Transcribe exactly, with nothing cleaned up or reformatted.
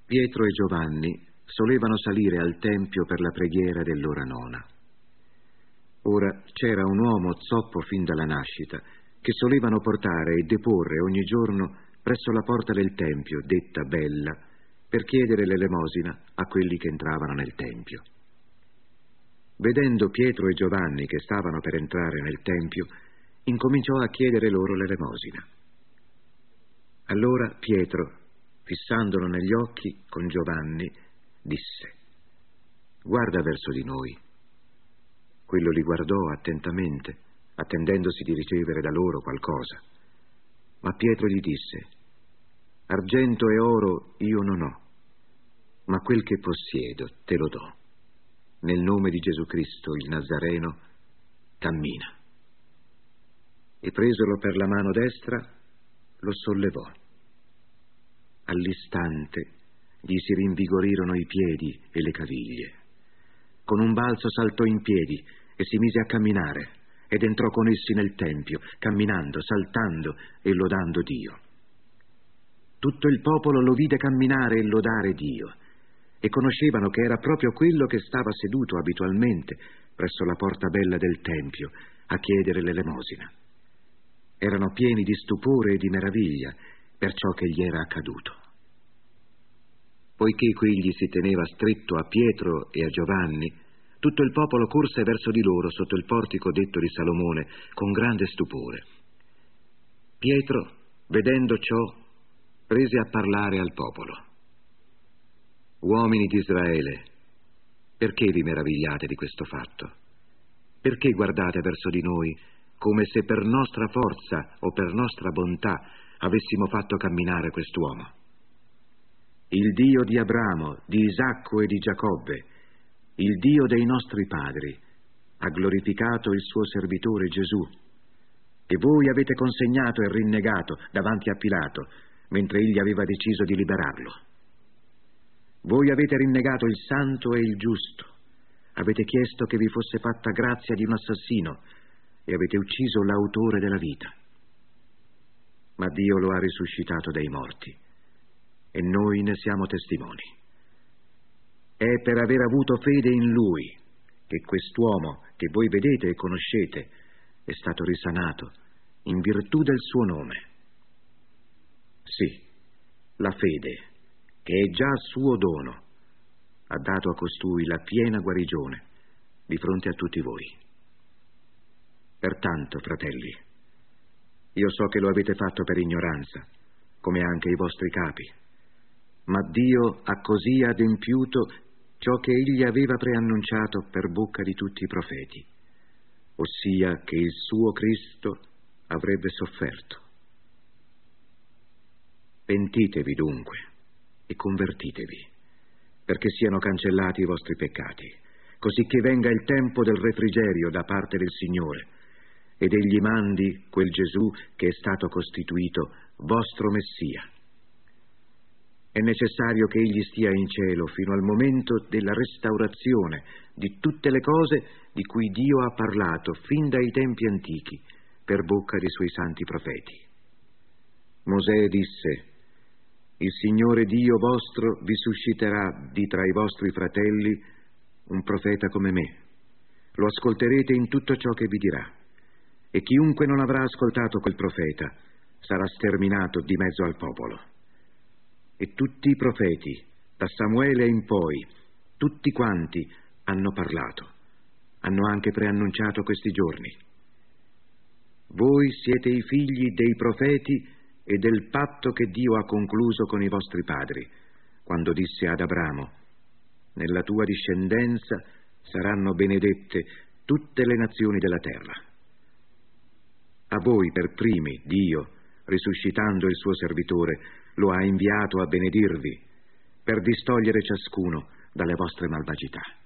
Pietro e Giovanni solevano salire al tempio per la preghiera dell'ora nona. Ora c'era un uomo zoppo fin dalla nascita, che solevano portare e deporre ogni giorno presso la porta del tempio, detta Bella, per chiedere l'elemosina a quelli che entravano nel tempio. Vedendo Pietro e Giovanni che stavano per entrare nel tempio, incominciò a chiedere loro l'elemosina. Allora Pietro, fissandolo negli occhi con Giovanni, disse: «Guarda verso di noi». Quello li guardò attentamente, attendendosi di ricevere da loro qualcosa. Ma Pietro gli disse: «Argento e oro io non ho, ma quel che possiedo te lo do. Nel nome di Gesù Cristo il Nazareno, cammina». E presolo per la mano destra, lo sollevò. All'istante gli si rinvigorirono i piedi e le caviglie. Con un balzo saltò in piedi e si mise a camminare, ed entrò con essi nel tempio, camminando, saltando e lodando Dio. Tutto il popolo lo vide camminare e lodare Dio, e conoscevano che era proprio quello che stava seduto abitualmente presso la porta bella del tempio a chiedere l'elemosina. Erano pieni di stupore e di meraviglia per ciò che gli era accaduto. Poiché quegli si teneva stretto a Pietro e a Giovanni, tutto il popolo corse verso di loro sotto il portico detto di Salomone con grande stupore. Pietro, vedendo ciò, prese a parlare al popolo: «Uomini di Israele, perché vi meravigliate di questo fatto? Perché guardate verso di noi come se per nostra forza o per nostra bontà avessimo fatto camminare quest'uomo? Il Dio di Abramo, di Isacco e di Giacobbe, il Dio dei nostri padri, ha glorificato il suo servitore Gesù, che voi avete consegnato e rinnegato davanti a Pilato, mentre egli aveva deciso di liberarlo. Voi avete rinnegato il santo e il giusto, avete chiesto che vi fosse fatta grazia di un assassino e avete ucciso l'autore della vita. Ma Dio lo ha risuscitato dai morti, e noi ne siamo testimoni. È per aver avuto fede in Lui che quest'uomo che voi vedete e conoscete è stato risanato in virtù del suo nome. Sì, la fede, che è già suo dono, ha dato a costui la piena guarigione di fronte a tutti voi. Pertanto, fratelli, io so che lo avete fatto per ignoranza, come anche i vostri capi, ma Dio ha così adempiuto ciò che egli aveva preannunciato per bocca di tutti i profeti, ossia che il suo Cristo avrebbe sofferto. Pentitevi dunque e convertitevi, perché siano cancellati i vostri peccati, così che venga il tempo del refrigerio da parte del Signore, ed egli mandi quel Gesù che è stato costituito vostro Messia. È necessario che egli stia in cielo fino al momento della restaurazione di tutte le cose di cui Dio ha parlato fin dai tempi antichi per bocca dei suoi santi profeti. Mosè disse: «Il Signore Dio vostro vi susciterà di tra i vostri fratelli un profeta come me. Lo ascolterete in tutto ciò che vi dirà. E chiunque non avrà ascoltato quel profeta sarà sterminato di mezzo al popolo». E tutti i profeti, da Samuele in poi, tutti quanti hanno parlato, hanno anche preannunciato questi giorni. Voi siete i figli dei profeti e del patto che Dio ha concluso con i vostri padri, quando disse ad Abramo: «Nella tua discendenza saranno benedette tutte le nazioni della terra». A voi per primi Dio, risuscitando il suo servitore, lo ha inviato a benedirvi per distogliere ciascuno dalle vostre malvagità.